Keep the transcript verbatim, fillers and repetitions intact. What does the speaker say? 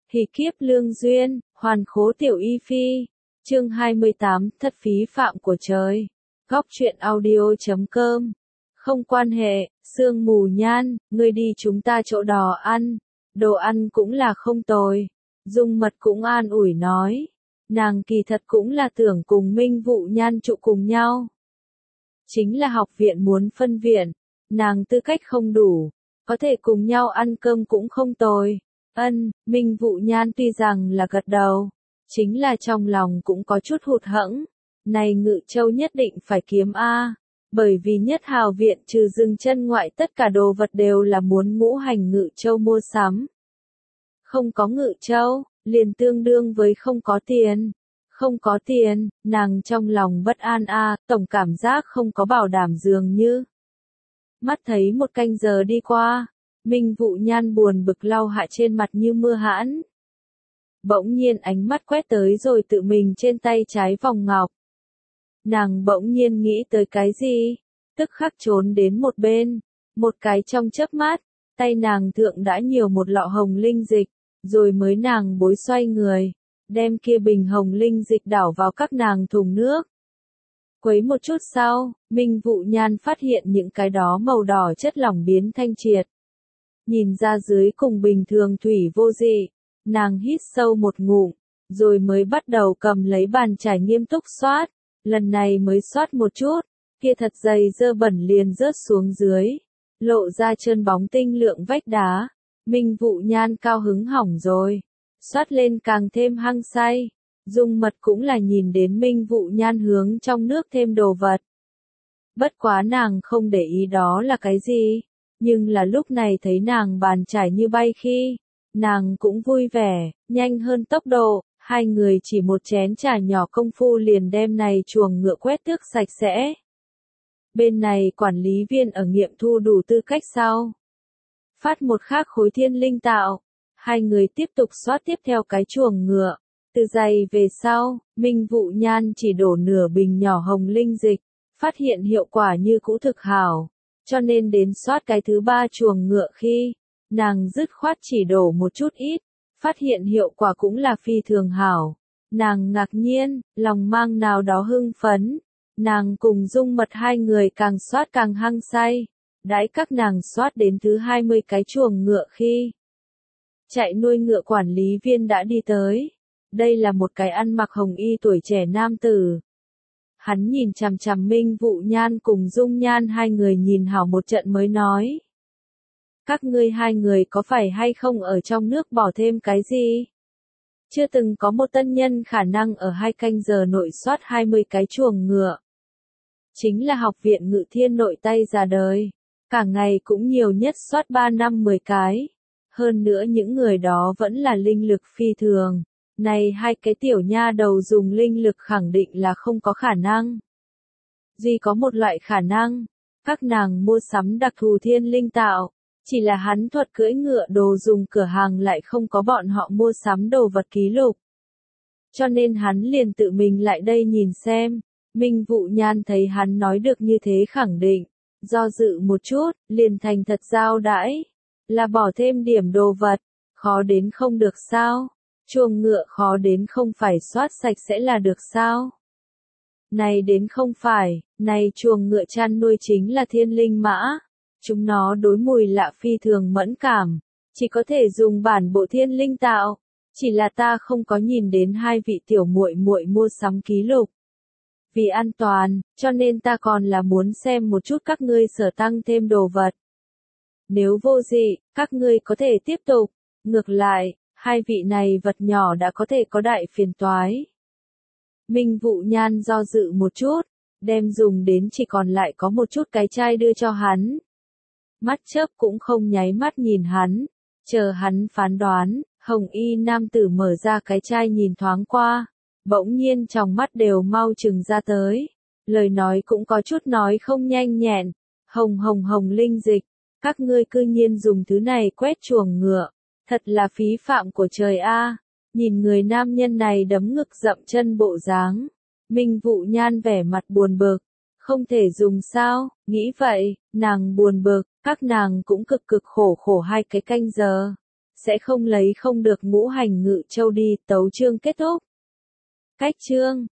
Hỷ kiếp lương duyên, hoàn khố tiểu y phi. Chương hai mươi tám, thất phí phạm của trời. Góc truyện audio chấm com. Không quan hệ, sương mù nhan, ngươi đi chúng ta chỗ đò ăn. Đồ ăn cũng là không tồi. Dung Mật cũng an ủi nói. Nàng kỳ thật cũng là tưởng cùng Minh Vụ Nhan trụ cùng nhau. Chính là học viện muốn phân viện, nàng tư cách không đủ, có thể cùng nhau ăn cơm cũng không tồi. Ân, Minh Vụ Nhan tuy rằng là gật đầu, chính là trong lòng cũng có chút hụt hẫng. Này Ngự Châu nhất định phải kiếm A, bởi vì Nhất Hào viện trừ dừng chân ngoại tất cả đồ vật đều là muốn ngũ hành Ngự Châu mua sắm. Không có Ngự Châu, liền tương đương với không có tiền. Không có tiền, nàng trong lòng bất an a, tổng cảm giác không có bảo đảm dường như. Mắt thấy một canh giờ đi qua, Minh Vụ Nhan buồn bực lau hạ trên mặt như mưa hãn. Bỗng nhiên ánh mắt quét tới rồi tự mình trên tay trái vòng ngọc. Nàng bỗng nhiên nghĩ tới cái gì, tức khắc trốn đến một bên, một cái trong chớp mắt, tay nàng thượng đã nhiều một lọ hồng linh dịch, rồi mới nàng bối xoay người. Đem kia bình hồng linh dịch đảo vào các nàng thùng nước. Quấy một chút sau, Minh Vụ Nhan phát hiện những cái đó màu đỏ chất lỏng biến thanh triệt. Nhìn ra dưới cùng bình thường thủy vô dị, nàng hít sâu một ngụm, rồi mới bắt đầu cầm lấy bàn chải nghiêm túc xoát. Lần này mới xoát một chút, kia thật dày dơ bẩn liền rớt xuống dưới, lộ ra trơn bóng tinh lượng vách đá. Minh Vụ Nhan cao hứng hỏng rồi. Xoát lên càng thêm hăng say, Dung Mật cũng là nhìn đến Minh Vụ Nhan hướng trong nước thêm đồ vật. Bất quá nàng không để ý đó là cái gì, nhưng là lúc này thấy nàng bàn chải như bay khi, nàng cũng vui vẻ, nhanh hơn tốc độ, hai người chỉ một chén trà nhỏ công phu liền đem này chuồng ngựa quét tước sạch sẽ. Bên này quản lý viên ở nghiệm thu đủ tư cách sau. Phát một khác khối thiên linh tạo. Hai người tiếp tục xoát tiếp theo cái chuồng ngựa. Từ giày về sau, Minh Vụ Nhan chỉ đổ nửa bình nhỏ hồng linh dịch, phát hiện hiệu quả như cũ thực hảo. Cho nên đến xoát cái thứ ba chuồng ngựa khi, nàng dứt khoát chỉ đổ một chút ít, phát hiện hiệu quả cũng là phi thường hảo. Nàng ngạc nhiên, lòng mang nào đó hưng phấn. Nàng cùng Dung Mật hai người càng xoát càng hăng say. Đãi các nàng xoát đến thứ hai mươi cái chuồng ngựa khi chạy nuôi ngựa quản lý viên đã đi tới. Đây là một cái ăn mặc hồng y tuổi trẻ nam tử. Hắn nhìn chằm chằm Minh Vụ Nhan cùng Dung Nhan hai người nhìn hảo một trận mới nói. Các ngươi hai người có phải hay không ở trong nước bỏ thêm cái gì? Chưa từng có một tân nhân khả năng ở hai canh giờ nội soát hai mươi cái chuồng ngựa. Chính là học viện Ngự Thiên nội tay ra đời. Cả ngày cũng nhiều nhất soát ba năm mười cái. Hơn nữa những người đó vẫn là linh lực phi thường. Này hai cái tiểu nha đầu dùng linh lực khẳng định là không có khả năng. Duy có một loại khả năng, các nàng mua sắm đặc thù thiên linh tạo, chỉ là hắn thuật cưỡi ngựa đồ dùng cửa hàng lại không có bọn họ mua sắm đồ vật ký lục. Cho nên hắn liền tự mình lại đây nhìn xem, Minh Vụ Nhan thấy hắn nói được như thế khẳng định, do dự một chút, liền thành thật giao đãi. Là bỏ thêm điểm đồ vật, khó đến không được sao? Chuồng ngựa khó đến không phải soát sạch sẽ là được sao? Này đến không phải, này chuồng ngựa chăn nuôi chính là thiên linh mã. Chúng nó đối mùi lạ phi thường mẫn cảm, chỉ có thể dùng bản bộ thiên linh tạo. Chỉ là ta không có nhìn đến hai vị tiểu muội muội mua sắm ký lục. Vì an toàn, cho nên ta còn là muốn xem một chút các ngươi sở tăng thêm đồ vật. Nếu vô dị, các ngươi có thể tiếp tục. Ngược lại, hai vị này vật nhỏ đã có thể có đại phiền toái. Minh Vụ Nhan do dự một chút, đem dùng đến chỉ còn lại có một chút cái chai đưa cho hắn. Mắt chớp cũng không nháy mắt nhìn hắn, chờ hắn phán đoán, hồng y nam tử mở ra cái chai nhìn thoáng qua, bỗng nhiên trong mắt đều mau chừng ra tới. Lời nói cũng có chút nói không nhanh nhẹn, hồng hồng hồng linh dịch. Các ngươi cư nhiên dùng thứ này quét chuồng ngựa, thật là phí phạm của trời a. Nhìn người nam nhân này đấm ngực dậm chân bộ dáng, Minh Vụ Nhan vẻ mặt buồn bực, không thể dùng sao? Nghĩ vậy, nàng buồn bực, các nàng cũng cực cực khổ khổ hai cái canh giờ. sẽ không lấy không được ngũ hành ngự châu đi, tấu chương kết thúc. Cách chương